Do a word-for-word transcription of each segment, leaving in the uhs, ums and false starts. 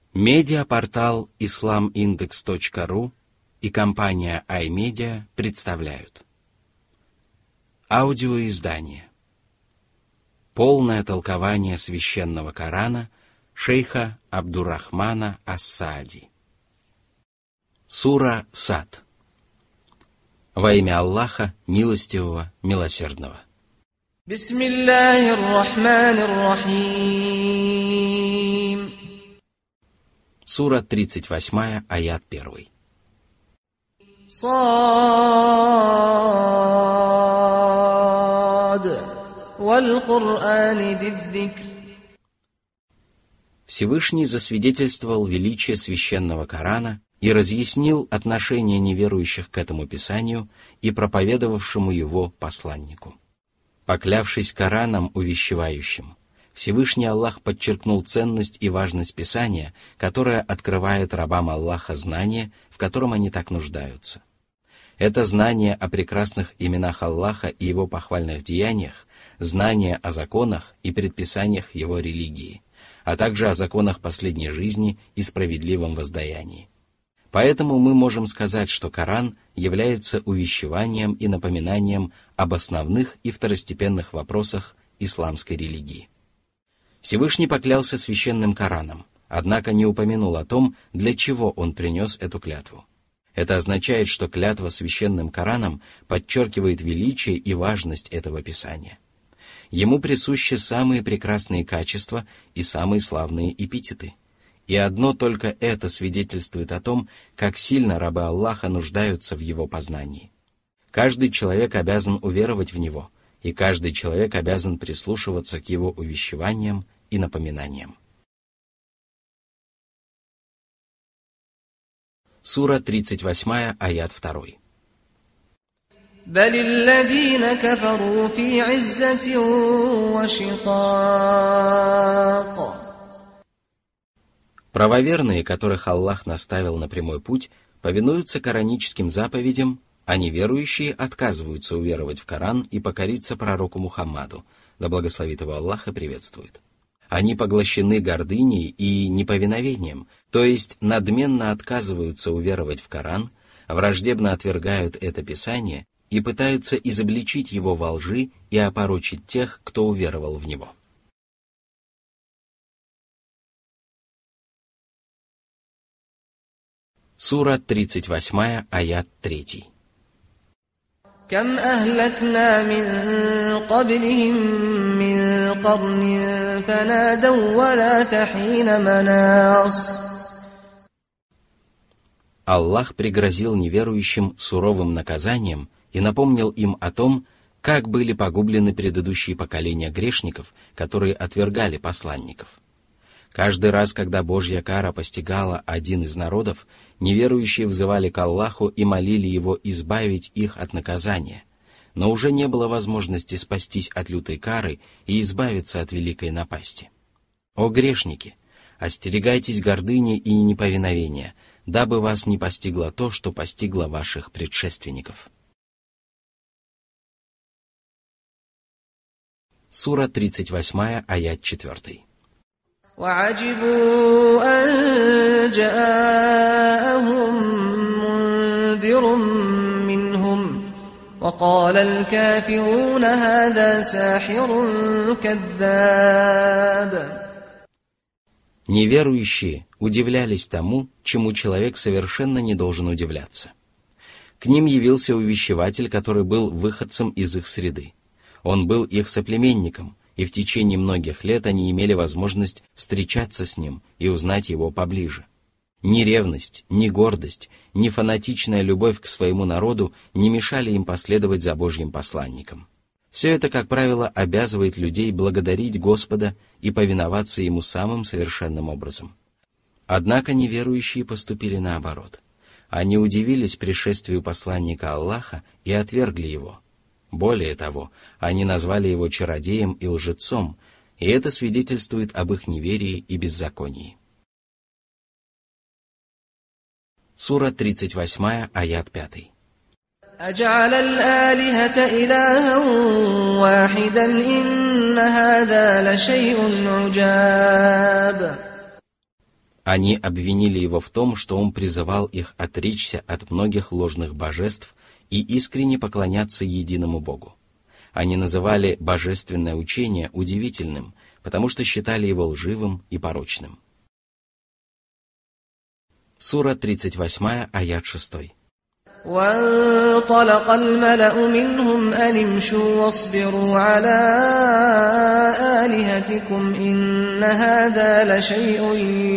Медиапортал ислам индекс точка ру и компания iMedia представляют аудиоиздание «Полное толкование священного Корана» шейха Абдуррахмана ас-Саади. Сура Сад. Во имя Аллаха, милостивого, милосердного. Бисмиллахир-рахманир-рахим. Сура тридцать восемь, аят один. Сад. Валь-Кур'ани дид-дикр. Всевышний засвидетельствовал величие священного Корана и разъяснил отношение неверующих к этому писанию и проповедовавшему его посланнику. Поклявшись Кораном увещевающим, Всевышний Аллах подчеркнул ценность и важность Писания, которое открывает рабам Аллаха знание, в котором они так нуждаются. Это знание о прекрасных именах Аллаха и Его похвальных деяниях, знание о законах и предписаниях Его религии, а также о законах последней жизни и справедливом воздаянии. Поэтому мы можем сказать, что Коран является увещеванием и напоминанием об основных и второстепенных вопросах исламской религии. Всевышний поклялся священным Кораном, однако не упомянул о том, для чего он принес эту клятву. Это означает, что клятва священным Кораном подчеркивает величие и важность этого писания. Ему присущи самые прекрасные качества и самые славные эпитеты. И одно только это свидетельствует о том, как сильно рабы Аллаха нуждаются в его познании. Каждый человек обязан уверовать в него, и каждый человек обязан прислушиваться к его увещеваниям и напоминаниям. Сура тридцать восемь, аят два. بل الذين كفروا في عزة وشقاق. Правоверные, которых Аллах наставил на прямой путь, повинуются кораническим заповедям, а неверующие отказываются уверовать в Коран и покориться пророку Мухаммаду, да благословит его Аллах и приветствует. Они поглощены гордыней и неповиновением, то есть надменно отказываются уверовать в Коран, враждебно отвергают это писание и пытаются изобличить его во лжи и опорочить тех, кто уверовал в него. Сура тридцать восемь, аят три. كم أهلكنا من قبلهم من قرن فنادوا ولا حين مناص. Аллах пригрозил неверующим суровым наказанием и напомнил им о том, как были погублены предыдущие поколения грешников, которые отвергали посланников. Каждый раз, когда Божья кара постигала один из народов, неверующие взывали к Аллаху и молили Его избавить их от наказания, но уже не было возможности спастись от лютой кары и избавиться от великой напасти. О грешники! Остерегайтесь гордыни и неповиновения, дабы вас не постигло то, что постигло ваших предшественников. Сура тридцать восемь, аят четыре. وعجبوا أن جاءهم منذر منهم وقال الكافرون هذا ساحر كذاب. Неверующие удивлялись тому, чему человек совершенно не должен удивляться. К ним явился увещеватель, который был выходцем из их среды. Он был их соплеменником, и в течение многих лет они имели возможность встречаться с ним и узнать его поближе. Ни ревность, ни гордость, ни фанатичная любовь к своему народу не мешали им последовать за Божьим посланником. Все это, как правило, обязывает людей благодарить Господа и повиноваться Ему самым совершенным образом. Однако неверующие поступили наоборот. Они удивились пришествию посланника Аллаха и отвергли его. Более того, они назвали его чародеем и лжецом, и это свидетельствует об их неверии и беззаконии. Сура тридцать восемь, аят пять. أجعل الآلهة إلها واحدا إن هذا لشيء عجاب. Они обвинили его в том, что он призывал их отречься от многих ложных божеств и искренне поклоняться единому Богу. Они называли божественное учение удивительным, потому что считали его лживым и порочным. Сура тридцать восемь, аят шесть. وانطلق الملأ منهم أن امشوا واصبروا على آلهتكم إن هذا لشيء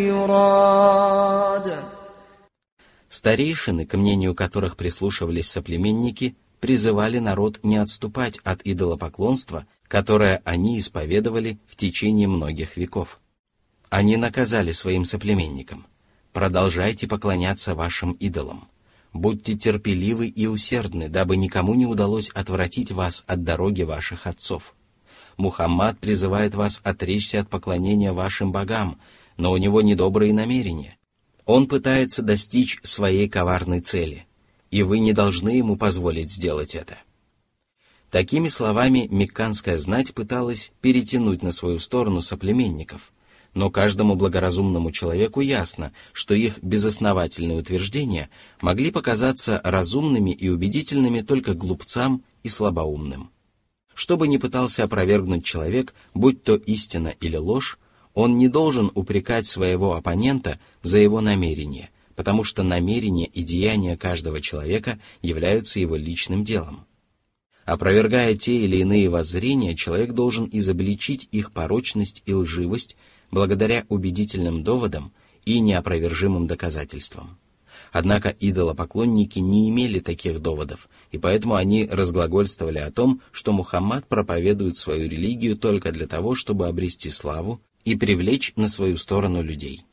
يراد. Старейшины, к мнению которых прислушивались соплеменники, призывали народ не отступать от идолопоклонства, которое они исповедовали в течение многих веков. Они наказали своим соплеменникам: продолжайте поклоняться вашим идолам. Будьте терпеливы и усердны, дабы никому не удалось отвратить вас от дороги ваших отцов. Мухаммад призывает вас отречься от поклонения вашим богам, но у него недобрые намерения. Он пытается достичь своей коварной цели, и вы не должны ему позволить сделать это. Такими словами мекканская знать пыталась перетянуть на свою сторону соплеменников, но каждому благоразумному человеку ясно, что их безосновательные утверждения могли показаться разумными и убедительными только глупцам и слабоумным. Что бы ни пытался опровергнуть человек, будь то истина или ложь, он не должен упрекать своего оппонента за его намерение, потому что намерения и деяния каждого человека являются его личным делом. Опровергая те или иные воззрения, человек должен изобличить их порочность и лживость благодаря убедительным доводам и неопровержимым доказательствам. Однако идолопоклонники не имели таких доводов, и поэтому они разглагольствовали о том, что Мухаммад проповедует свою религию только для того, чтобы обрести славу и привлечь на свою сторону людей.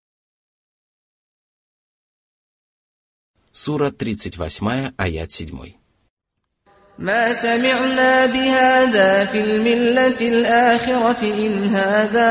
Сура тридцать восемь, аят семь. ما سمعنا بهذا في الملة الآخرة إن هذا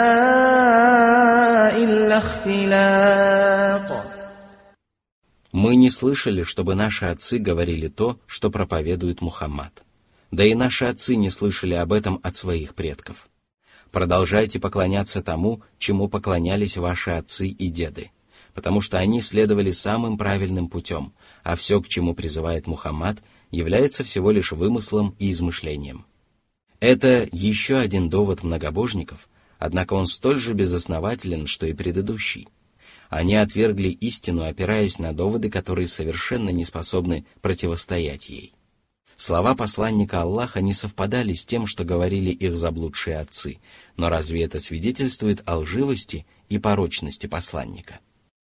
إلا اختلاق. Мы не слышали, чтобы наши отцы говорили то, что проповедует Мухаммад. Да и наши отцы не слышали об этом от своих предков. Продолжайте поклоняться тому, чему поклонялись ваши отцы и деды, потому что они следовали самым правильным путем, а все, к чему призывает Мухаммад, является всего лишь вымыслом и измышлением. Это еще один довод многобожников, однако он столь же безоснователен, что и предыдущий. Они отвергли истину, опираясь на доводы, которые совершенно не способны противостоять ей. Слова посланника Аллаха не совпадали с тем, что говорили их заблудшие отцы, но разве это свидетельствует о лживости и порочности посланника?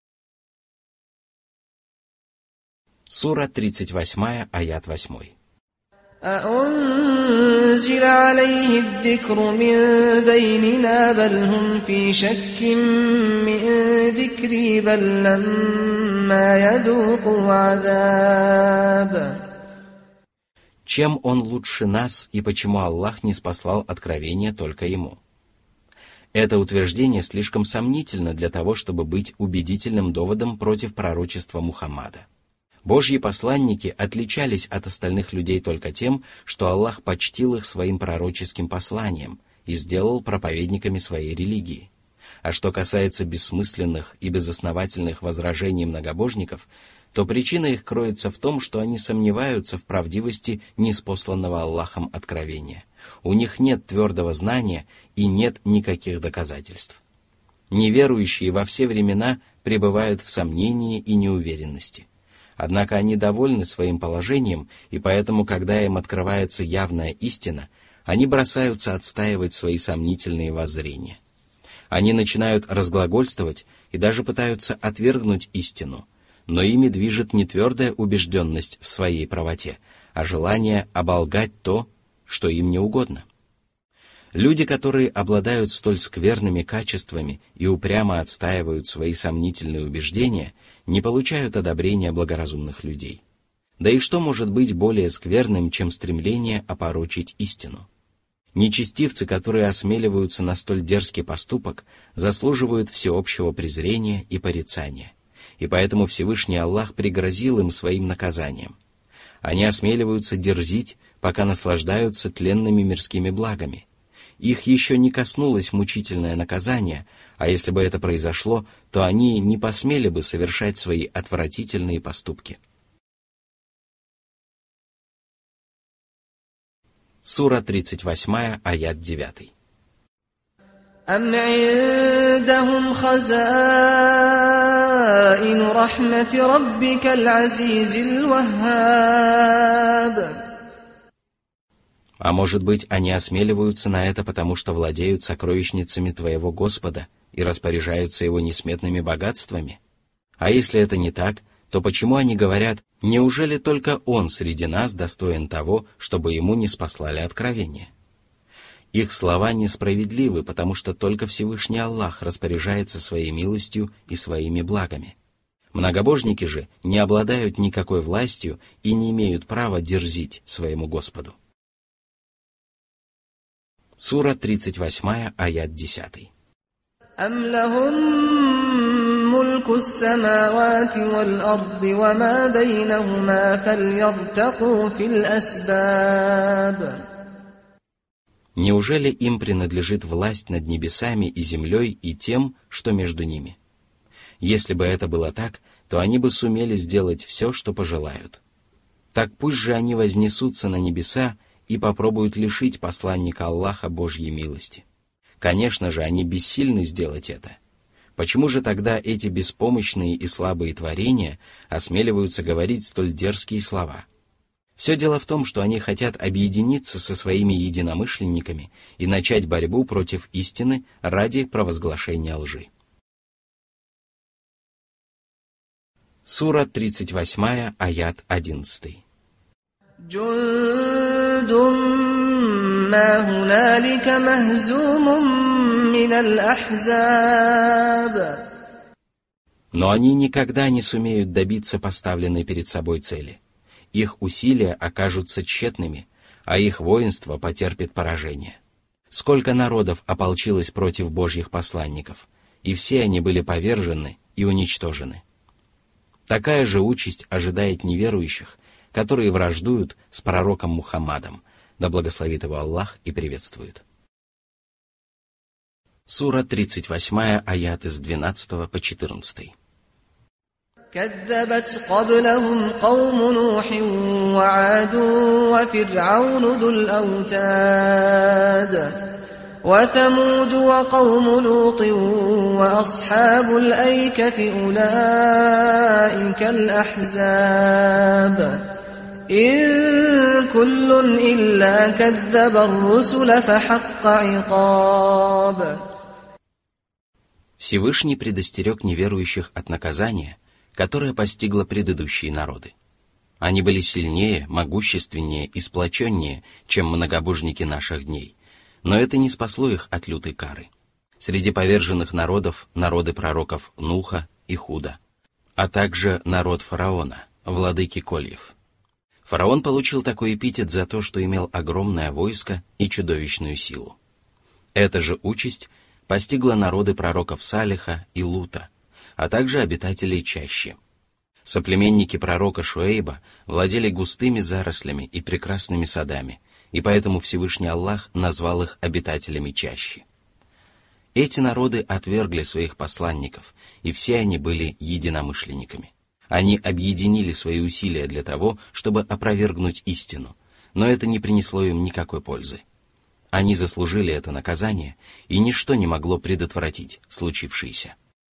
Сура тридцать восемь, аят восемь. أأنزل عليه الذكر من بيننا بل هم في شك من ذكري بل لما يذوقوا عذاب. Чем он лучше нас и почему Аллах не спаслал откровение только ему? Это утверждение слишком сомнительно для того, чтобы быть убедительным доводом против пророчества Мухаммада. Божьи посланники отличались от остальных людей только тем, что Аллах почтил их своим пророческим посланием и сделал проповедниками своей религии. А что касается бессмысленных и безосновательных возражений многобожников, то причина их кроется в том, что они сомневаются в правдивости ниспосланного Аллахом откровения. У них нет твердого знания и нет никаких доказательств. Неверующие во все времена пребывают в сомнении и неуверенности. Однако они довольны своим положением, и поэтому, когда им открывается явная истина, они бросаются отстаивать свои сомнительные воззрения. Они начинают разглагольствовать и даже пытаются отвергнуть истину, но ими движет не твердая убежденность в своей правоте, а желание оболгать то, что им не угодно. Люди, которые обладают столь скверными качествами и упрямо отстаивают свои сомнительные убеждения, не получают одобрения благоразумных людей. Да и что может быть более скверным, чем стремление опорочить истину? Нечестивцы, которые осмеливаются на столь дерзкий поступок, заслуживают всеобщего презрения и порицания, и поэтому Всевышний Аллах пригрозил им своим наказанием. Они осмеливаются дерзить, пока наслаждаются тленными мирскими благами, их еще не коснулось мучительное наказание, а если бы это произошло, то они не посмели бы совершать свои отвратительные поступки. Сура тридцать восемь, аят девять. أَمْ عِندَهُمْ خَزَائِنُ رَحْمَةِ رَبِّكَ الْعَزِيزِ الْوَهَّابِ. А может быть, они осмеливаются на это, потому что владеют сокровищницами твоего Господа и распоряжаются его несметными богатствами? А если это не так, то почему они говорят: неужели только он среди нас достоин того, чтобы ему ниспослали откровение? Их слова несправедливы, потому что только Всевышний Аллах распоряжается своей милостью и своими благами. Многобожники же не обладают никакой властью и не имеют права дерзить своему Господу. Сура тридцать восемь, аят десять. أَمْ لَهُم مُّلْكُ السَّمَاوَاتِ وَالْأَرْضِ وَمَا بَيْنَهُمَا فَلْيَرْتَقُوا فِي الْأَسْبَابِ. Неужели им принадлежит власть над небесами и землей и тем, что между ними? Если бы это было так, то они бы сумели сделать все, что пожелают. Так пусть же они вознесутся на небеса и попробуют лишить посланника Аллаха Божьей милости. Конечно же, они бессильны сделать это. Почему же тогда эти беспомощные и слабые творения осмеливаются говорить столь дерзкие слова? Все дело в том, что они хотят объединиться со своими единомышленниками и начать борьбу против истины ради провозглашения лжи. Сура тридцать восемь, аят одиннадцать. جُندٌ مَّا هُنَالِكَ مَهْزُومٌ مِّنَ الْأَحْزَابِ. Но они никогда не сумеют добиться поставленной перед собой цели. Их усилия окажутся тщетными, а их воинство потерпит поражение. Сколько народов ополчилось против Божьих посланников, и все они были повержены и уничтожены. Такая же участь ожидает неверующих, которые враждуют с пророком Мухаммадом, да благословит его Аллах и приветствует. Сура тридцать восемь, аят с двенадцатого по четырнадцатый. كذبت قبلهم قوم نوح وعاد وفرعون ذو الأوتاد وثمود وقوم لوط وأصحاب الأيكة أولئك الأحزاب إن كل إلا كذب الرسل فحق عقاب. Всевышний предостерег неверующих от наказания, которое постигло предыдущие народы. Они были сильнее, могущественнее и сплоченнее, чем многобожники наших дней, но это не спасло их от лютой кары. Среди поверженных народов народы пророков Нуха и Худа, а также народ фараона, владыки Кольев. Фараон получил такой эпитет за то, что имел огромное войско и чудовищную силу. Эта же участь постигла народы пророков Салиха и Лута, а также обитателей чащи. Соплеменники пророка Шуэйба владели густыми зарослями и прекрасными садами, и поэтому Всевышний Аллах назвал их обитателями чащи. Эти народы отвергли своих посланников, и все они были единомышленниками. Они объединили свои усилия для того, чтобы опровергнуть истину, но это не принесло им никакой пользы. Они заслужили это наказание, и ничто не могло предотвратить случившееся.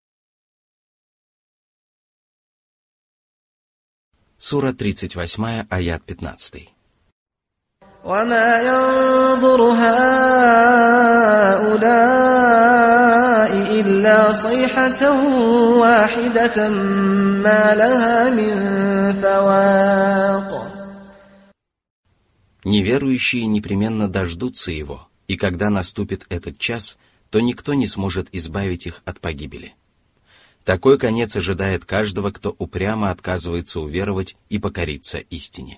Сура тридцать восемь, аят пятнадцатый. وما ينظر هؤلاء إلا صيحة واحدة ما لها من فواق. Неверующие непременно дождутся его, и когда наступит этот час, то никто не сможет избавить их от погибели. Такой конец ожидает каждого, кто упрямо отказывается уверовать и покориться истине.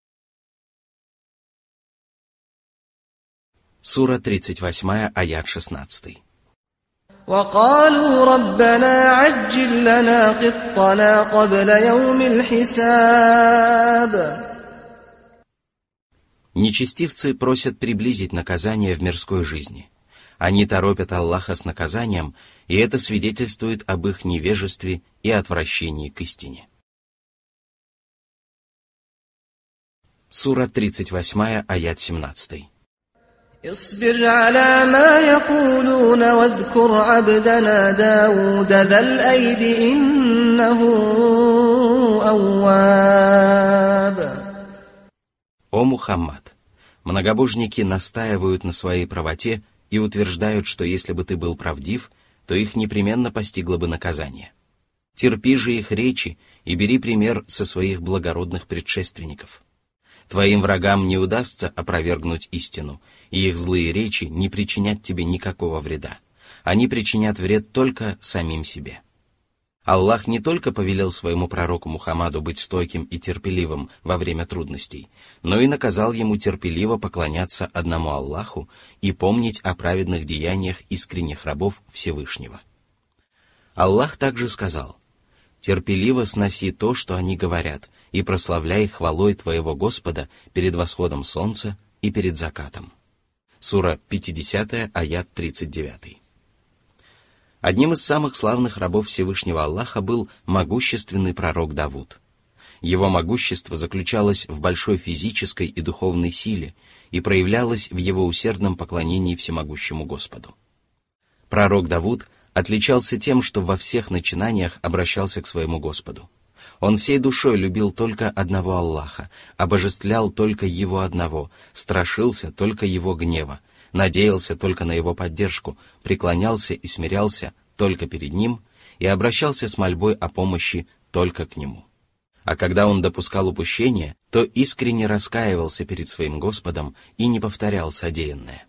Сура тридцать восемь, аят шестнадцатый. وقالوا ربنا عجل لنا قطنا قبل يوم الحساب. Нечестивцы просят приблизить наказание в мирской жизни. Они торопят Аллаха с наказанием, и это свидетельствует об их невежестве и отвращении к истине. Сура тридцать восемь, аят семнадцать. اصبر على ما يقولون واذكر عبدنا داود ذا الأيد إنه أواب. О Мухаммад! Многобожники настаивают на своей правоте и утверждают, что если бы ты был правдив, то их непременно постигло бы наказание. Терпи же их речи и бери пример со своих благородных предшественников. Твоим врагам не удастся опровергнуть истину, и их злые речи не причинят тебе никакого вреда. Они причинят вред только самим себе. Аллах не только повелел своему пророку Мухаммаду быть стойким и терпеливым во время трудностей, но и наказал ему терпеливо поклоняться одному Аллаху и помнить о праведных деяниях искренних рабов Всевышнего. Аллах также сказал: «Терпеливо сноси то, что они говорят, и прославляй хвалой твоего Господа перед восходом солнца и перед закатом». Сура пятьдесят, аят тридцать девять. Одним из самых славных рабов Всевышнего Аллаха был могущественный пророк Давуд. Его могущество заключалось в большой физической и духовной силе и проявлялось в его усердном поклонении всемогущему Господу. Пророк Давуд отличался тем, что во всех начинаниях обращался к своему Господу. Он всей душой любил только одного Аллаха, обожествлял только Его одного, страшился только Его гнева, надеялся только на Его поддержку, преклонялся и смирялся только перед Ним и обращался с мольбой о помощи только к Нему. А когда он допускал упущения, то искренне раскаивался перед своим Господом и не повторял содеянное.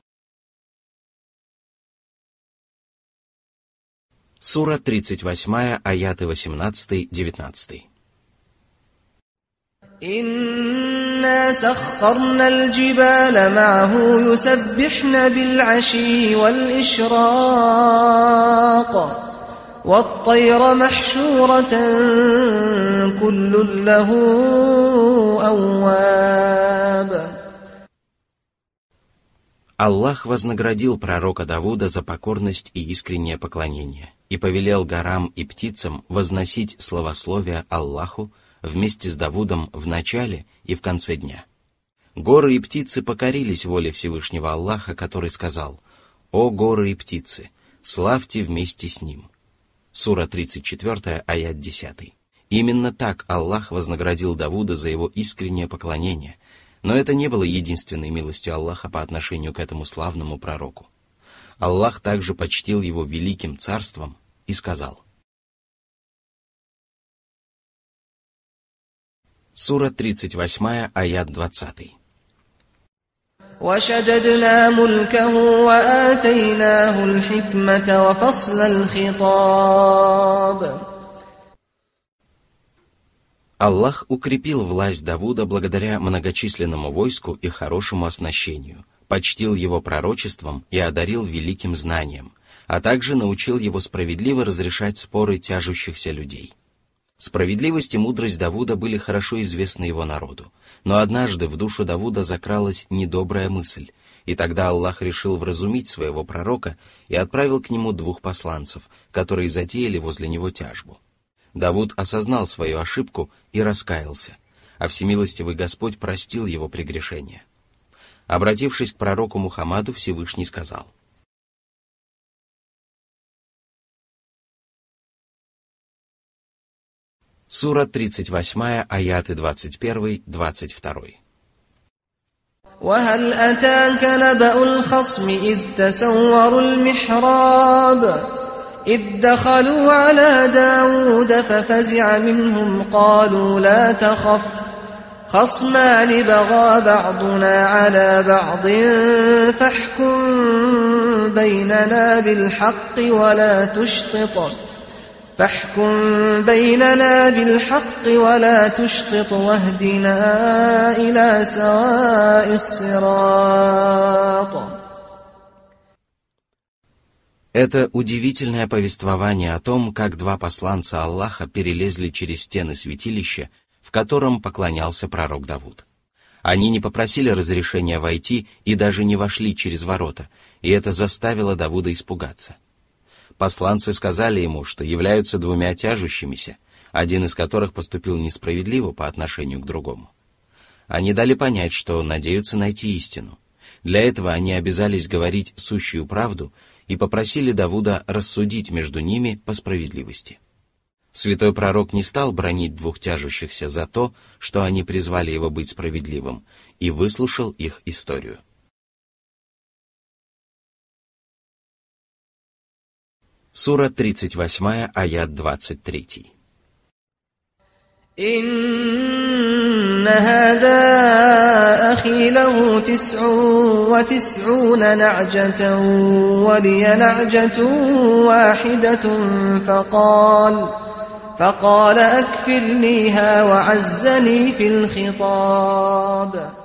Сура тридцать восемь, аяты восемнадцать-девятнадцать. إنا سخرنا الجبال معه يسبحن بالعشي والإشراق والطير محشورة كل له أواب. Аллах вознаградил пророка Давуда за покорность и искреннее поклонение и повелел горам и птицам возносить славословие Аллаху вместе с Давудом в начале и в конце дня. Горы и птицы покорились воле Всевышнего Аллаха, который сказал: «О горы и птицы, славьте вместе с ним». Сура тридцать четыре, аят десять. Именно так Аллах вознаградил Давуда за его искреннее поклонение, но это не было единственной милостью Аллаха по отношению к этому славному пророку. Аллах также почтил его великим царством и сказал. Сура тридцать восемь, аят двадцать. وشددنا ملكه وآتيناه الحكمة وفصل الخطاب. Аллах укрепил власть Давуда благодаря многочисленному войску и хорошему оснащению, почтил его пророчеством и одарил великим знанием, а также научил его справедливо разрешать споры тяжущихся людей. Справедливость и мудрость Давуда были хорошо известны его народу, но однажды в душу Давуда закралась недобрая мысль, и тогда Аллах решил вразумить своего пророка и отправил к нему двух посланцев, которые затеяли возле него тяжбу. Давуд осознал свою ошибку и раскаялся, а всемилостивый Господь простил его прегрешения. Обратившись к пророку Мухаммаду, Всевышний сказал: Сура тридцать восемь, аяты двадцать один двадцать два. وهل أتاك نبأ الخصم إذ تسوروا المحراب إذ دخلوا على داود ففزع منهم قالوا لا تخف خصمان بغى بعضنا على بعض فاحكم بيننا بالحق ولا تشطط فاحكم بيننا بالحق ولا تشطط واهدنا إلى سواء الصراط. Это удивительное повествование о том, как два посланца Аллаха перелезли через стены святилища, в котором поклонялся пророк Давуд. Они не попросили разрешения войти и даже не вошли через ворота, и это заставило Давуда испугаться. Посланцы сказали ему, что являются двумя тяжущимися, один из которых поступил несправедливо по отношению к другому. Они дали понять, что надеются найти истину. Для этого они обязались говорить сущую правду и попросили Давуда рассудить между ними по справедливости. Святой пророк не стал бранить двух тяжущихся за то, что они призвали его быть справедливым, и выслушал их историю. Сура тридцать восемь, аят двадцать три. إن هذا أخي له تسع وتسعون نعجة ولي نعجة واحدة فقال فقال أكفلنيها وعزني في الخطاب.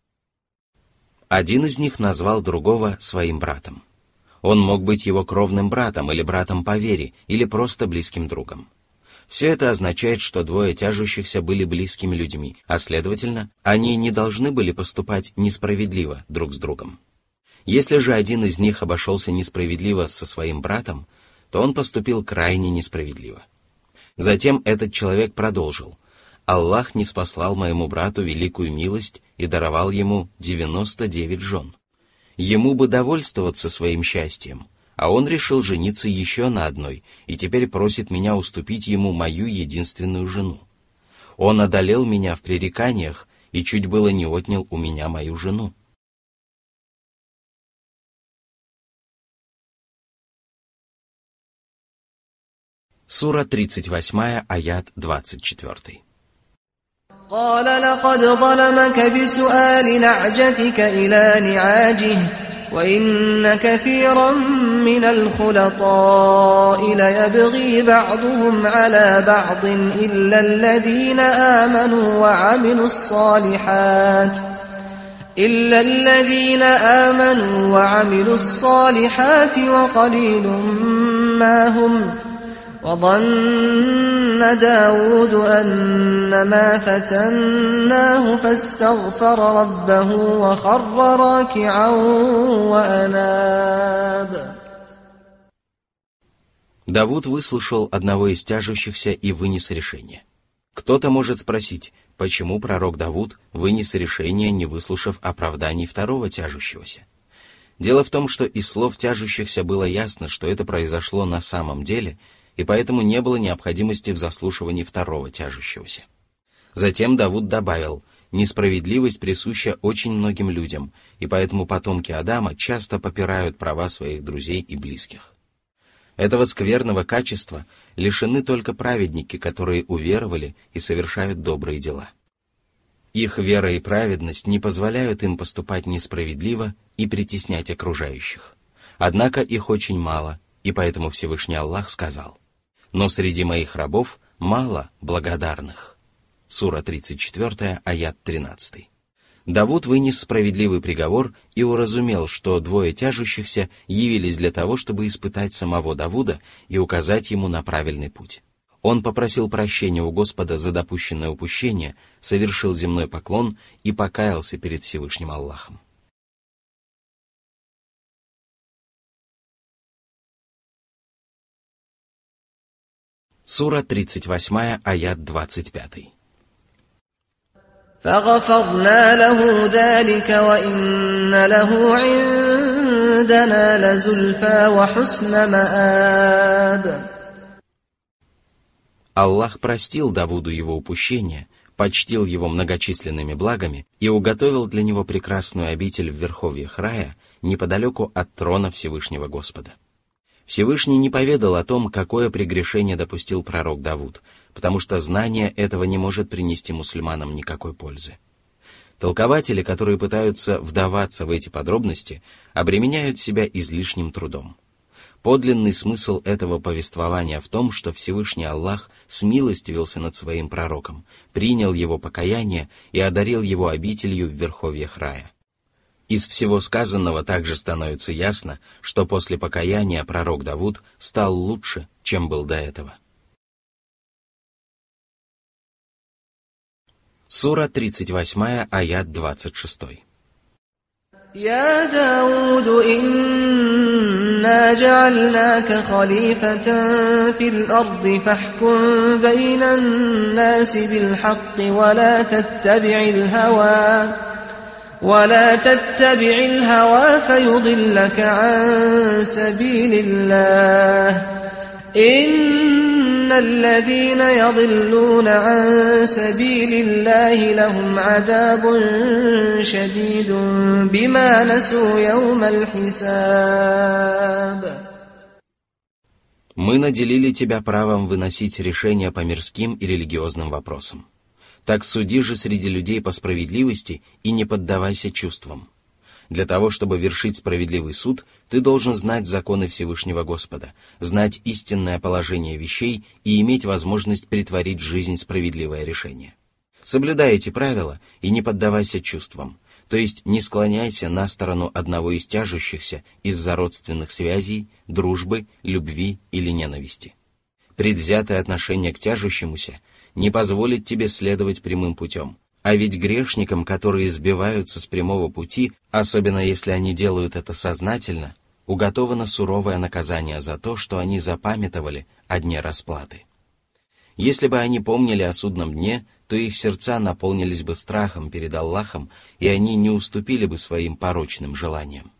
Один из них назвал другого своим братом. Он мог быть его кровным братом или братом по вере, или просто близким другом. Все это означает, что двое тяжущихся были близкими людьми, а следовательно, они не должны были поступать несправедливо друг с другом. Если же один из них обошелся несправедливо со своим братом, то он поступил крайне несправедливо. Затем этот человек продолжил: «Аллах ниспослал моему брату великую милость и даровал ему девяносто девять жен. Ему бы довольствоваться своим счастьем, а он решил жениться еще на одной и теперь просит меня уступить ему мою единственную жену. Он одолел меня в пререканиях и чуть было не отнял у меня мою жену». Сура тридцать восемь, аят двадцать четыре. قال لقد ظلمك بسؤال نعجتك إلى نعاجه وإن كثيرا من الخلطاء ليبغي بعضهم على بعض إلا الذين آمنوا وعملوا الصالحات إلا الذين آمنوا وعملوا الصالحات وقليل ما هم وظن داود أنما فتناه فاستغفر ربه وخر راكعا وأناب. Давуд выслушал одного из тяжущихся и вынес решение. Кто-то может спросить, почему пророк Давуд вынес решение, не выслушав оправданий второго тяжущегося. Дело в том, что из слов тяжущихся было ясно, что это произошло на самом деле, и поэтому не было необходимости в заслушивании второго тяжущегося. Затем Давуд добавил: несправедливость присуща очень многим людям, и поэтому потомки Адама часто попирают права своих друзей и близких. Этого скверного качества лишены только праведники, которые уверовали и совершают добрые дела. Их вера и праведность не позволяют им поступать несправедливо и притеснять окружающих. Однако их очень мало, и поэтому Всевышний Аллах сказал: «Но среди моих рабов мало благодарных». Сура тридцать четыре, аят тринадцать. Давуд вынес справедливый приговор и уразумел, что двое тяжущихся явились для того, чтобы испытать самого Давуда и указать ему на правильный путь. Он попросил прощения у Господа за допущенное упущение, совершил земной поклон и покаялся перед Всевышним Аллахом. Сура тридцать восемь, аят двадцать пять. فغفرنا له ذلك وإن له عندنا لزلفى وحسن مآب. Аллах простил Давуду его упущение, почтил его многочисленными благами и уготовил для него прекрасную обитель в верховьях рая, неподалеку от трона Всевышнего Господа. Всевышний не поведал о том, какое прегрешение допустил пророк Давуд, потому что знание этого не может принести мусульманам никакой пользы. Толкователи, которые пытаются вдаваться в эти подробности, обременяют себя излишним трудом. Подлинный смысл этого повествования в том, что Всевышний Аллах смилостивился над своим пророком, принял его покаяние и одарил его обителью в верховьях рая. Из всего сказанного также становится ясно, что после покаяния пророк Давуд стал лучше, чем был до этого. Сура тридцать восемь, аят двадцать шесть. يا داود إنا جعلناك خليفة في الأرض فاحكم بين الناس بالحق ولا تتبع الهوى ولا تتبع الهوى فيضلك عن سبيل الله إن الذين يضلون عن سبيل الله لهم عذاب شديد بما نسوا يوم الحساب. Мы наделили тебя правом выносить решения по мирским и религиозным вопросам. Так суди же среди людей по справедливости и не поддавайся чувствам. Для того, чтобы вершить справедливый суд, ты должен знать законы Всевышнего Господа, знать истинное положение вещей и иметь возможность претворить в жизнь справедливое решение. Соблюдай эти правила и не поддавайся чувствам, то есть не склоняйся на сторону одного из тяжущихся из-за родственных связей, дружбы, любви или ненависти. Предвзятое отношение к тяжущемуся не позволит тебе следовать прямым путем. А ведь грешникам, которые сбиваются с прямого пути, особенно если они делают это сознательно, уготовано суровое наказание за то, что они запамятовали о дне расплаты. Если бы они помнили о судном дне, то их сердца наполнились бы страхом перед Аллахом, и они не уступили бы своим порочным желаниям.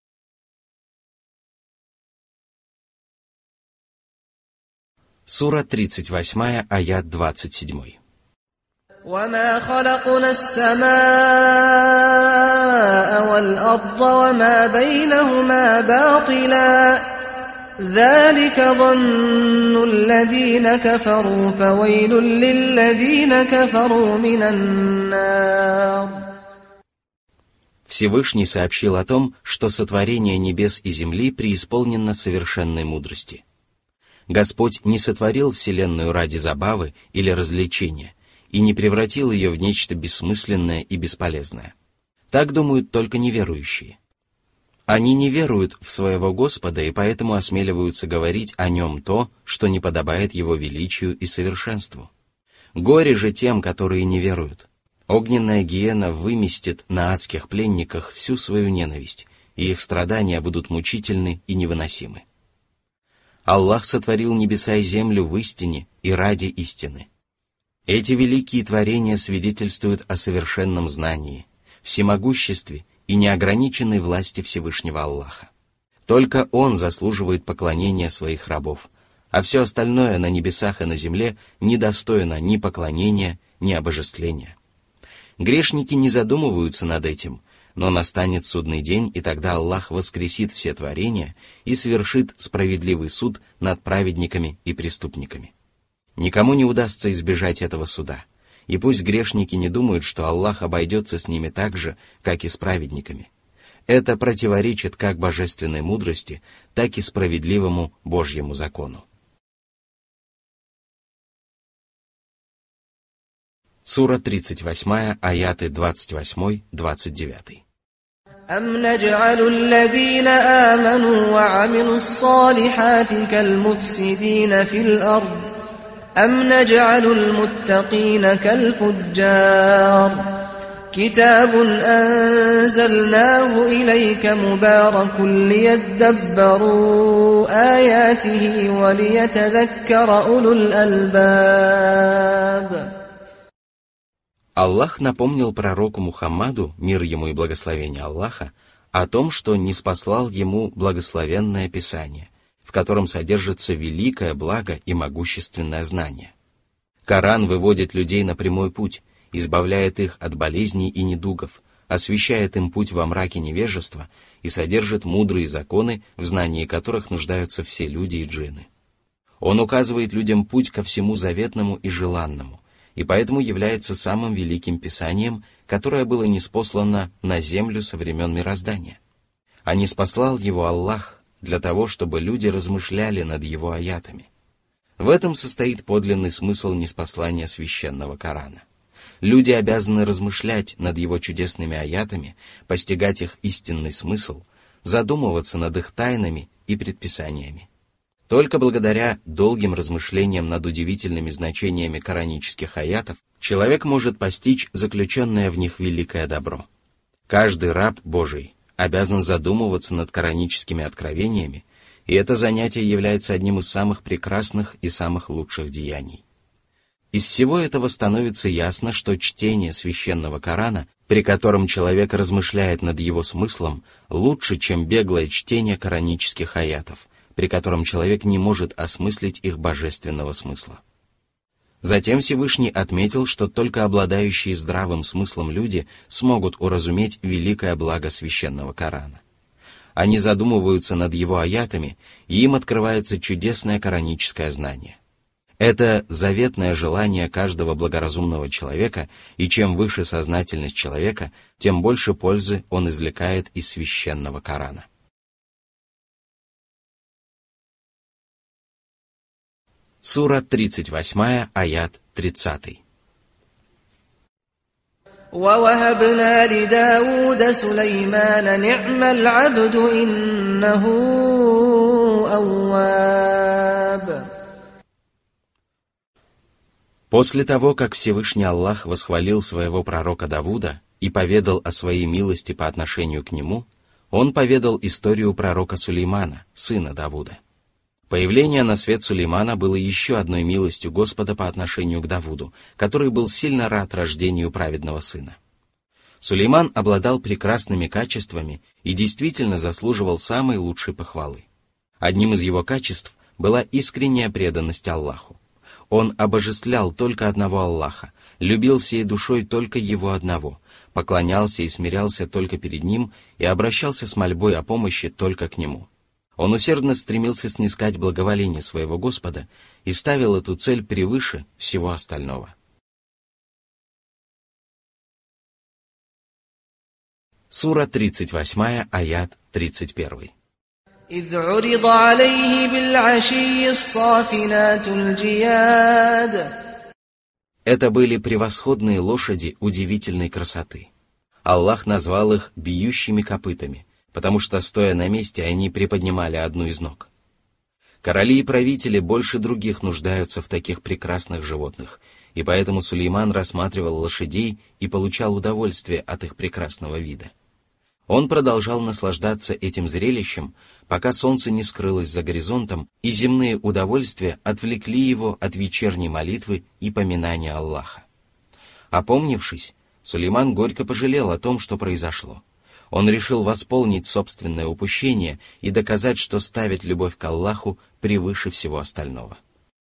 Сура тридцать восемь, аят двадцать семь. وما خلقنا السماء والأرض وما بينهما باطلا ذلك ظن الذين كفروا فويل للذين كفروا من النار. Всевышний сообщил о том, что сотворение небес и земли преисполнено совершенной мудрости. Господь не сотворил вселенную ради забавы или развлечения, и не превратил ее в нечто бессмысленное и бесполезное. Так думают только неверующие. Они не веруют в своего Господа и поэтому осмеливаются говорить о нем то, что не подобает его величию и совершенству. Горе же тем, которые не веруют. Огненная гиена выместит на адских пленниках всю свою ненависть, и их страдания будут мучительны и невыносимы. Аллах сотворил небеса и землю в истине и ради истины. Эти великие творения свидетельствуют о совершенном знании, всемогуществе и неограниченной власти Всевышнего Аллаха. Только Он заслуживает поклонения своих рабов, а все остальное на небесах и на земле недостойно ни поклонения, ни обожествления. Грешники не задумываются над этим, но настанет судный день, и тогда Аллах воскресит все творения и совершит справедливый суд над праведниками и преступниками. Никому не удастся избежать этого суда, и пусть грешники не думают, что Аллах обойдется с ними так же, как и с праведниками. Это противоречит как божественной мудрости, так и справедливому Божьему закону. Сура тридцать восемь, аяты двадцать восемь двадцать девять. أم نجعل الذين آمنوا وعملوا الصالحات كالمفسدين في الأرض أم نجعل المتقين كالفجار كتاب أنزلناه إليك مبارك ليدبروا آياته وليتذكر أولو الألباب. Аллах напомнил пророку Мухаммаду, мир ему и благословение Аллаха, о том, что ниспослал ему благословенное Писание, в котором содержится великое благо и могущественное знание. Коран выводит людей на прямой путь, избавляет их от болезней и недугов, освещает им путь во мраке невежества и содержит мудрые законы, в знании которых нуждаются все люди и джинны. Он указывает людям путь ко всему заветному и желанному, и поэтому является самым великим писанием, которое было ниспослано на землю со времен мироздания. А ниспослал его Аллах для того, чтобы люди размышляли над его аятами. В этом состоит подлинный смысл ниспослания священного Корана. Люди обязаны размышлять над его чудесными аятами, постигать их истинный смысл, задумываться над их тайнами и предписаниями. Только благодаря долгим размышлениям над удивительными значениями коранических аятов человек может постичь заключенное в них великое добро. Каждый раб Божий обязан задумываться над кораническими откровениями, и это занятие является одним из самых прекрасных и самых лучших деяний. Из всего этого становится ясно, что чтение священного Корана, при котором человек размышляет над его смыслом, лучше, чем беглое чтение коранических аятов, при котором человек не может осмыслить их божественного смысла. Затем Всевышний отметил, что только обладающие здравым смыслом люди смогут уразуметь великое благо священного Корана. Они задумываются над его аятами, и им открывается чудесное кораническое знание. Это заветное желание каждого благоразумного человека, и чем выше сознательность человека, тем больше пользы он извлекает из священного Корана. Сура тридцать восемь, аят тридцать. وَوَهَبْنَا لِدَاوُودَ سُلَيْمَانَ نِعْمَ الْعَبْدُ إِنَّهُ أَوَّابٌ. После того, как Всевышний Аллах восхвалил своего пророка Давуда и поведал о своей милости по отношению к нему, он поведал историю пророка Сулеймана, сына Давуда. Появление на свет Сулеймана было еще одной милостью Господа по отношению к Давуду, который был сильно рад рождению праведного сына. Сулейман обладал прекрасными качествами и действительно заслуживал самой лучшей похвалы. Одним из его качеств была искренняя преданность Аллаху. Он обожествлял только одного Аллаха, любил всей душой только Его одного, поклонялся и смирялся только перед Ним и обращался с мольбой о помощи только к Нему. Он усердно стремился снискать благоволение своего Господа и ставил эту цель превыше всего остального. Сура тридцать восемь, аят тридцать один. إِذْ عُرِضَ عَلَيْهِ بِالْعَشِيِّ الصَّافِنَاتُ الْجِيَادُ. Это были превосходные лошади удивительной красоты. Аллах назвал их бьющими копытами, потому что, стоя на месте, они приподнимали одну из ног. Короли и правители больше других нуждаются в таких прекрасных животных, и поэтому Сулейман рассматривал лошадей и получал удовольствие от их прекрасного вида. Он продолжал наслаждаться этим зрелищем, пока солнце не скрылось за горизонтом, и земные удовольствия отвлекли его от вечерней молитвы и поминания Аллаха. Опомнившись, Сулейман горько пожалел о том, что произошло. Он решил восполнить собственное упущение и доказать, что ставит любовь к Аллаху превыше всего остального.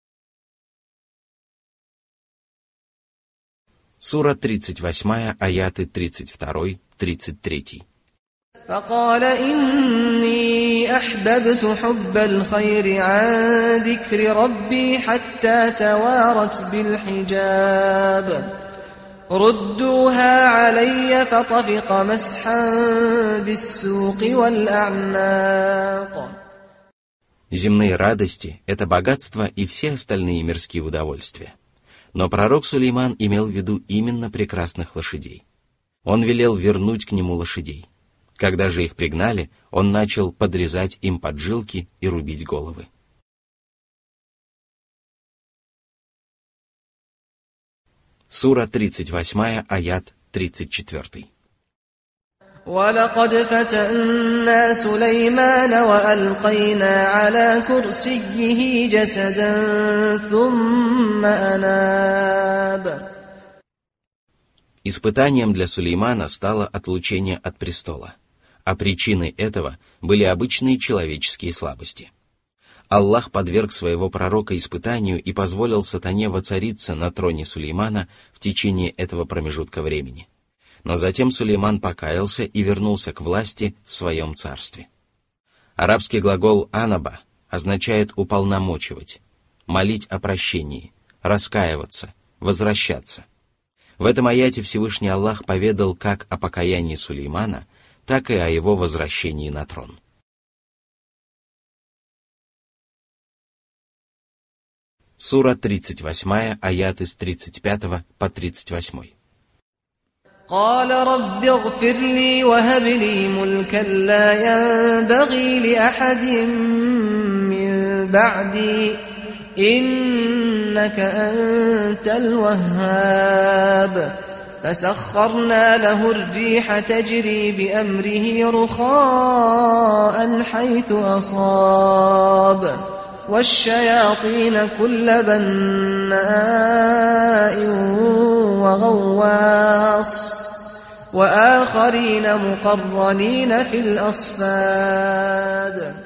Сура тридцать восемь, аяты тридцать два тридцать три. فقال إني أحببت حب الخير عن ذكر ربي حتى توارت بالحجاب ردوها علي فطفق مسحا بالسوق والأعناق. Земные радости – это богатство и все остальные мирские удовольствия. Но пророк Сулейман имел в виду именно прекрасных лошадей. Он велел вернуть к нему лошадей. Когда же их пригнали, он начал подрезать им поджилки и рубить головы. Сура тридцать восемь, аят тридцать четыре. وَلَقَدْ فَتَنَّا سُلَيْمَانَ وَأَلْقَيْنَا عَلَى كُرْسِيِّهِ جَسَدًا ثُمَّ أَنَابَ. Испытанием для Сулеймана стало отлучение от престола, а причиной этого были обычные человеческие слабости. Аллах подверг своего пророка испытанию и позволил сатане воцариться на троне Сулеймана в течение этого промежутка времени. Но затем Сулейман покаялся и вернулся к власти в своем царстве. Арабский глагол «анаба» означает «уполномочивать», «молить о прощении», «раскаиваться», «возвращаться». В этом аяте Всевышний Аллах поведал как о покаянии Сулеймана, так и о его возвращении на трон. Сура тридцать восемь, аяты с тридцать пятого по тридцать восьмой. قال رب اغفر لي وهب لي ملكا لا ينبغي لأحد من بعدي إنك أنت الوهاب فسخرنا له الريح تجري بأمره رخاء حيث أصاب والشياطين كل بناء وغواص وآخرين مقرنين في الأصفاد.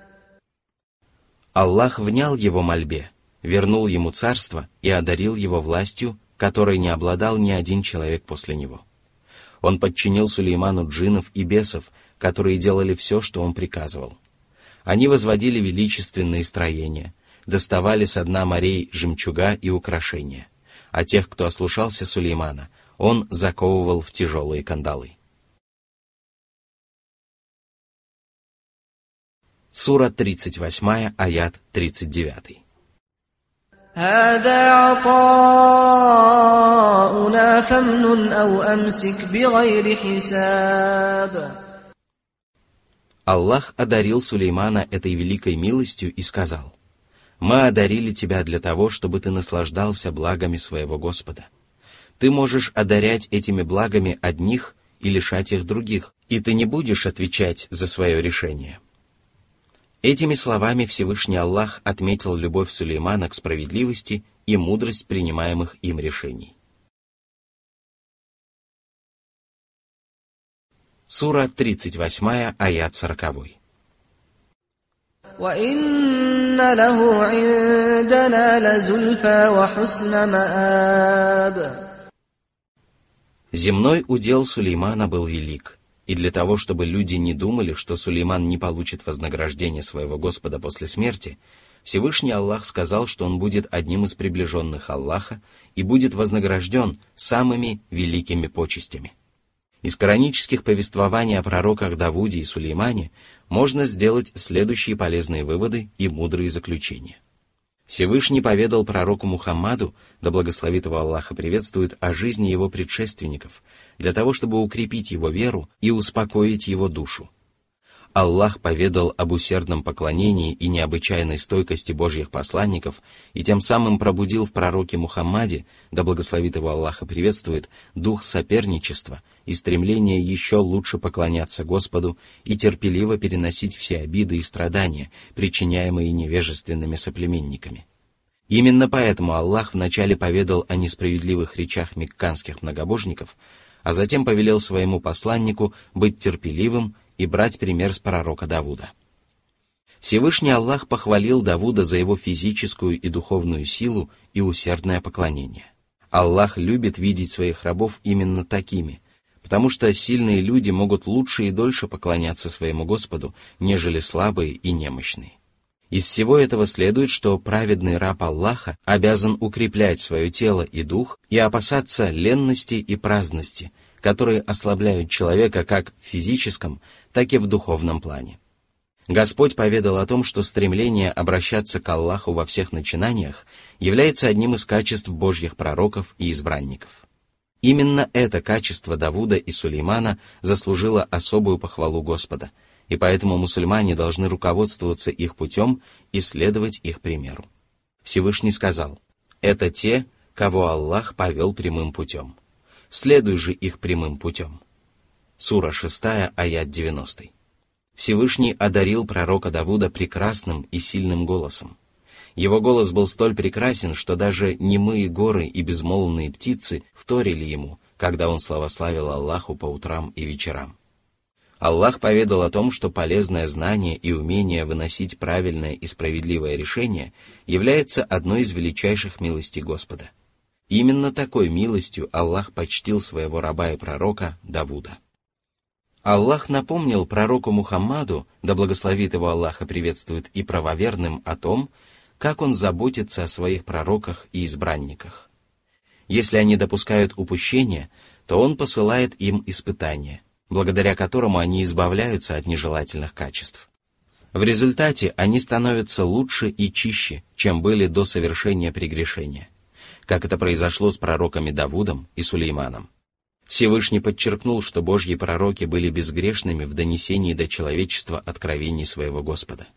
Аллах внял его мольбе, вернул ему царство и одарил его властью, которой не обладал ни один человек после него. Он подчинил Сулейману джиннов и бесов, которые делали все, что он приказывал. Они возводили величественные строения, доставали со дна морей жемчуга и украшения, а тех, кто ослушался Сулеймана, он заковывал в тяжелые кандалы. Сура тридцать восемь, аят тридцать девять. هذا عطاؤنا فامنن أو أمسك بغير حساب. Аллах одарил Сулеймана этой великой милостью и сказал: «Мы одарили тебя для того, чтобы ты наслаждался благами своего Господа. Ты можешь одарять этими благами одних и лишать их других, и ты не будешь отвечать за свое решение». Этими словами Всевышний Аллах отметил любовь Сулеймана к справедливости и мудрость принимаемых им решений. Сура тридцать восемь, аят сорок. وَإِنَّ لَهُ عِندَنَا لَزُلْفَى وَحُسْنَ مَآبٍ. Земной удел Сулеймана был велик, и для того, чтобы люди не думали, что Сулейман не получит вознаграждение своего Господа после смерти, Всевышний Аллах сказал, что он будет одним из приближенных Аллаха и будет вознагражден самыми великими почестями. Из коранических повествований о пророках Давуде и Сулеймане можно сделать следующие полезные выводы и мудрые заключения. Всевышний поведал пророку Мухаммаду, да благословит его Аллах и приветствует, о жизни его предшественников, для того, чтобы укрепить его веру и успокоить его душу. Аллах поведал об усердном поклонении и необычайной стойкости Божьих посланников и тем самым пробудил в пророке Мухаммаде, да благословит его Аллах и приветствует, дух соперничества и стремление еще лучше поклоняться Господу и терпеливо переносить все обиды и страдания, причиняемые невежественными соплеменниками. Именно поэтому Аллах вначале поведал о несправедливых речах мекканских многобожников, а затем повелел своему посланнику быть терпеливым и брать пример с пророка Давуда. Всевышний Аллах похвалил Давуда за его физическую и духовную силу и усердное поклонение. Аллах любит видеть своих рабов именно такими, потому что сильные люди могут лучше и дольше поклоняться своему Господу, нежели слабые и немощные. Из всего этого следует, что праведный раб Аллаха обязан укреплять свое тело и дух и опасаться ленности и праздности, которые ослабляют человека как в физическом, так и в духовном плане. Господь поведал о том, что стремление обращаться к Аллаху во всех начинаниях является одним из качеств Божьих пророков и избранников. Именно это качество Давуда и Сулеймана заслужило особую похвалу Господа, и поэтому мусульмане должны руководствоваться их путем и следовать их примеру. Всевышний сказал: «Это те, кого Аллах повел прямым путем. Следуй же их прямым путем». Сура шесть, аят девяностый. Всевышний одарил пророка Давуда прекрасным и сильным голосом. Его голос был столь прекрасен, что даже немые горы и безмолвные птицы вторили ему, когда он славославил Аллаху по утрам и вечерам. Аллах поведал о том, что полезное знание и умение выносить правильное и справедливое решение является одной из величайших милостей Господа. Именно такой милостью Аллах почтил своего раба и пророка Давуда. Аллах напомнил пророку Мухаммаду, да благословит его Аллах и приветствует, и правоверным о том, как он заботится о своих пророках и избранниках. Если они допускают упущения, то он посылает им испытания, благодаря которому они избавляются от нежелательных качеств. В результате они становятся лучше и чище, чем были до совершения прегрешения, как это произошло с пророками Давудом и Сулейманом. Всевышний подчеркнул, что Божьи пророки были безгрешными в донесении до человечества откровений своего Господа.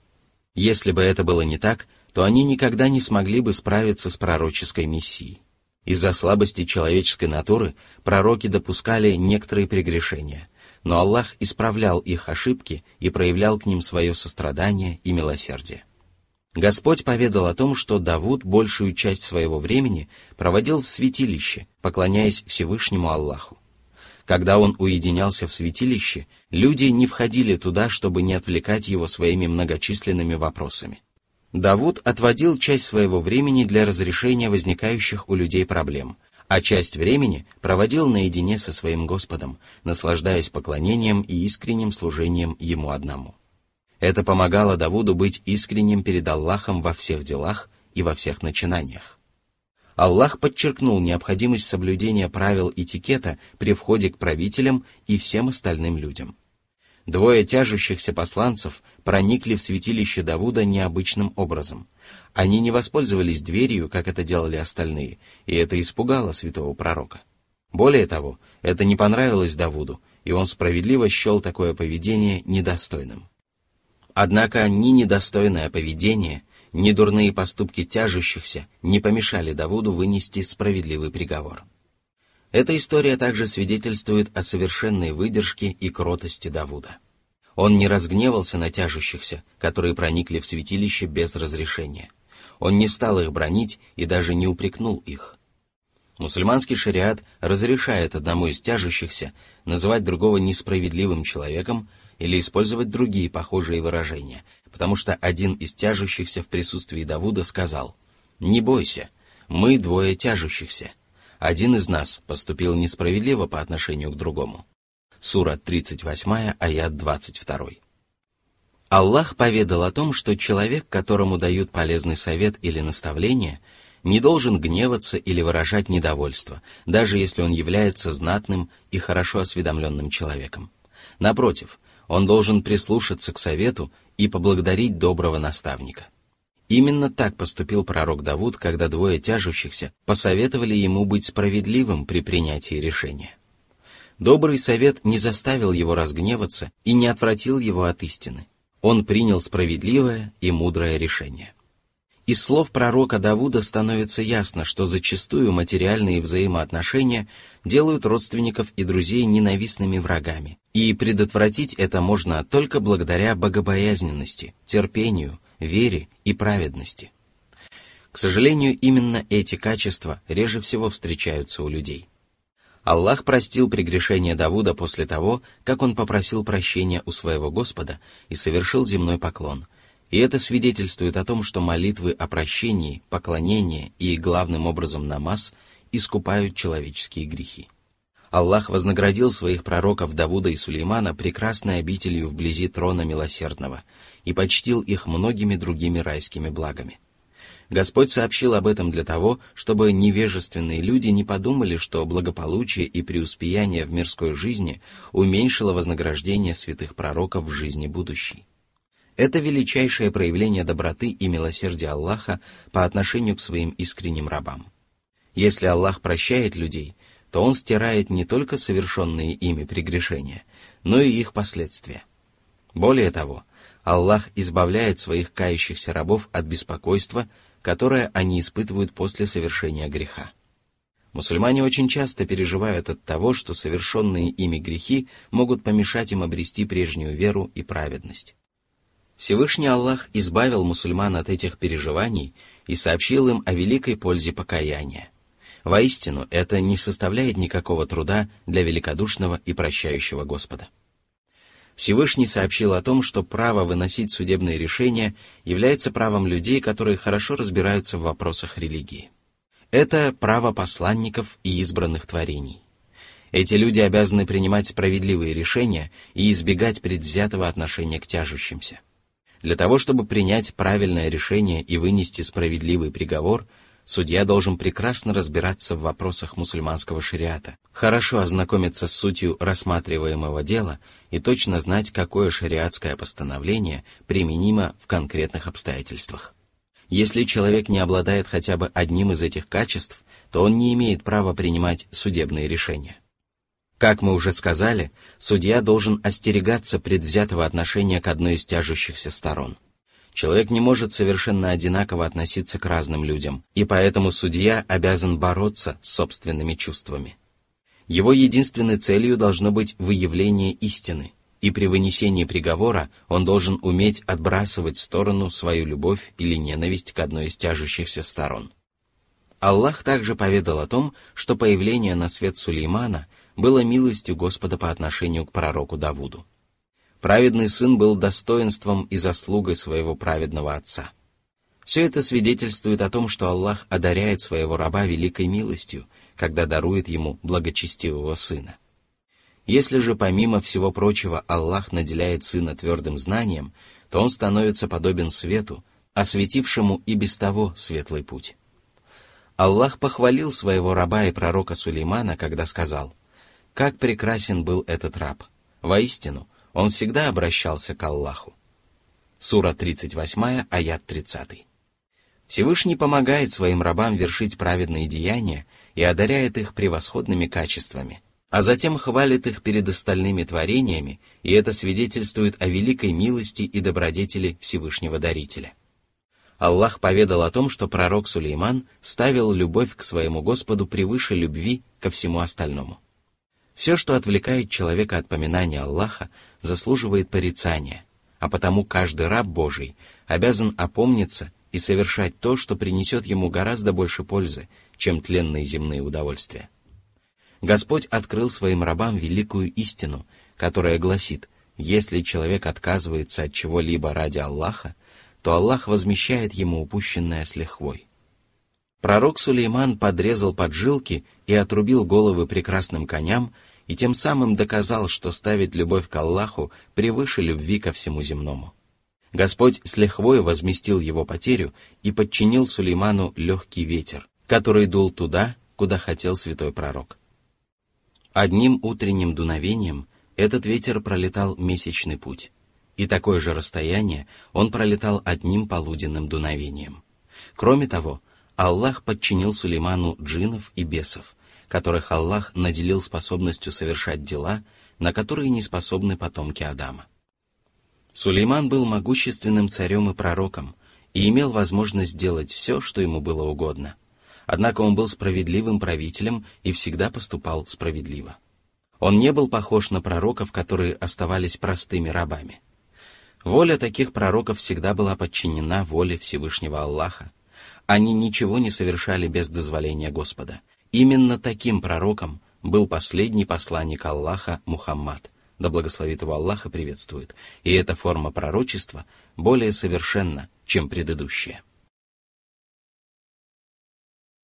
Если бы это было не так, то они никогда не смогли бы справиться с пророческой миссией. Из-за слабости человеческой натуры пророки допускали некоторые прегрешения, но Аллах исправлял их ошибки и проявлял к ним свое сострадание и милосердие. Господь поведал о том, что Давуд большую часть своего времени проводил в святилище, поклоняясь Всевышнему Аллаху. Когда он уединялся в святилище, люди не входили туда, чтобы не отвлекать его своими многочисленными вопросами. Давуд отводил часть своего времени для разрешения возникающих у людей проблем, а часть времени проводил наедине со своим Господом, наслаждаясь поклонением и искренним служением Ему одному. Это помогало Давуду быть искренним перед Аллахом во всех делах и во всех начинаниях. Аллах подчеркнул необходимость соблюдения правил этикета при входе к правителям и всем остальным людям. Двое тяжущихся посланцев проникли в святилище Давуда необычным образом. Они не воспользовались дверью, как это делали остальные, и это испугало святого пророка. Более того, это не понравилось Давуду, и он справедливо счел такое поведение недостойным. Однако ни недостойное поведение, ни дурные поступки тяжущихся не помешали Давуду вынести справедливый приговор. Эта история также свидетельствует о совершенной выдержке и кротости Давуда. Он не разгневался на тяжущихся, которые проникли в святилище без разрешения. Он не стал их бранить и даже не упрекнул их. Мусульманский шариат разрешает одному из тяжущихся называть другого несправедливым человеком или использовать другие похожие выражения, потому что один из тяжущихся в присутствии Давуда сказал: «Не бойся, мы двое тяжущихся. Один из нас поступил несправедливо по отношению к другому». Сура тридцать восемь, аят двадцать два. Аллах поведал о том, что человек, которому дают полезный совет или наставление, не должен гневаться или выражать недовольство, даже если он является знатным и хорошо осведомленным человеком. Напротив, он должен прислушаться к совету и поблагодарить доброго наставника. Именно так поступил пророк Давуд, когда двое тяжущихся посоветовали ему быть справедливым при принятии решения. Добрый совет не заставил его разгневаться и не отвратил его от истины. Он принял справедливое и мудрое решение. Из слов пророка Давуда становится ясно, что зачастую материальные взаимоотношения делают родственников и друзей ненавистными врагами, и предотвратить это можно только благодаря богобоязненности, терпению, вере и праведности. К сожалению, именно эти качества реже всего встречаются у людей. Аллах простил прегрешение Давуда после того, как он попросил прощения у своего Господа и совершил земной поклон, и это свидетельствует о том, что молитвы о прощении, поклонение и, главным образом, намаз искупают человеческие грехи. Аллах вознаградил своих пророков Давуда и Сулеймана прекрасной обителью вблизи трона Милосердного и почтил их многими другими райскими благами. Господь сообщил об этом для того, чтобы невежественные люди не подумали, что благополучие и преуспеяние в мирской жизни уменьшило вознаграждение святых пророков в жизни будущей. Это величайшее проявление доброты и милосердия Аллаха по отношению к своим искренним рабам. Если Аллах прощает людей, то Он стирает не только совершенные ими прегрешения, но и их последствия. Более того, Аллах избавляет своих кающихся рабов от беспокойства, которое они испытывают после совершения греха. Мусульмане очень часто переживают от того, что совершенные ими грехи могут помешать им обрести прежнюю веру и праведность. Всевышний Аллах избавил мусульман от этих переживаний и сообщил им о великой пользе покаяния. Воистину, это не составляет никакого труда для великодушного и прощающего Господа. Всевышний сообщил о том, что право выносить судебные решения является правом людей, которые хорошо разбираются в вопросах религии. Это право посланников и избранных творений. Эти люди обязаны принимать справедливые решения и избегать предвзятого отношения к тяжущимся. Для того, чтобы принять правильное решение и вынести справедливый приговор, судья должен прекрасно разбираться в вопросах мусульманского шариата, хорошо ознакомиться с сутью рассматриваемого дела и точно знать, какое шариатское постановление применимо в конкретных обстоятельствах. Если человек не обладает хотя бы одним из этих качеств, то он не имеет права принимать судебные решения. Как мы уже сказали, судья должен остерегаться предвзятого отношения к одной из тяжущихся сторон. Человек не может совершенно одинаково относиться к разным людям, и поэтому судья обязан бороться с собственными чувствами. Его единственной целью должно быть выявление истины, и при вынесении приговора он должен уметь отбрасывать в сторону свою любовь или ненависть к одной из тяжущихся сторон. Аллах также поведал о том, что появление на свет Сулеймана было милостью Господа по отношению к пророку Давуду. Праведный сын был достоинством и заслугой своего праведного отца. Все это свидетельствует о том, что Аллах одаряет своего раба великой милостью, когда дарует ему благочестивого сына. Если же помимо всего прочего Аллах наделяет сына твердым знанием, то он становится подобен свету, осветившему и без того светлый путь. Аллах похвалил своего раба и пророка Сулеймана, когда сказал: «Как прекрасен был этот раб! Воистину, он всегда обращался к Аллаху». Сура тридцать восемь, аят тридцать. Всевышний помогает своим рабам вершить праведные деяния и одаряет их превосходными качествами, а затем хвалит их перед остальными творениями, и это свидетельствует о великой милости и добродетели Всевышнего Дарителя. Аллах поведал о том, что пророк Сулейман ставил любовь к своему Господу превыше любви ко всему остальному. Все, что отвлекает человека от поминания Аллаха, заслуживает порицания, а потому каждый раб Божий обязан опомниться и совершать то, что принесет ему гораздо больше пользы, чем тленные земные удовольствия. Господь открыл своим рабам великую истину, которая гласит: если человек отказывается от чего-либо ради Аллаха, то Аллах возмещает ему упущенное с лихвой. Пророк Сулейман подрезал поджилки и отрубил головы прекрасным коням, и тем самым доказал, что ставить любовь к Аллаху превыше любви ко всему земному. Господь с лихвой возместил его потерю и подчинил Сулейману легкий ветер, который дул туда, куда хотел святой пророк. Одним утренним дуновением этот ветер пролетал месячный путь, и такое же расстояние он пролетал одним полуденным дуновением. Кроме того, Аллах подчинил Сулейману джиннов и бесов, которых Аллах наделил способностью совершать дела, на которые не способны потомки Адама. Сулейман был могущественным царем и пророком и имел возможность делать все, что ему было угодно. Однако он был справедливым правителем и всегда поступал справедливо. Он не был похож на пророков, которые оставались простыми рабами. Воля таких пророков всегда была подчинена воле Всевышнего Аллаха. Они ничего не совершали без дозволения Господа. Именно таким пророком был последний посланник Аллаха Мухаммад, да благословит его Аллах и приветствует, и эта форма пророчества более совершенна, чем предыдущая.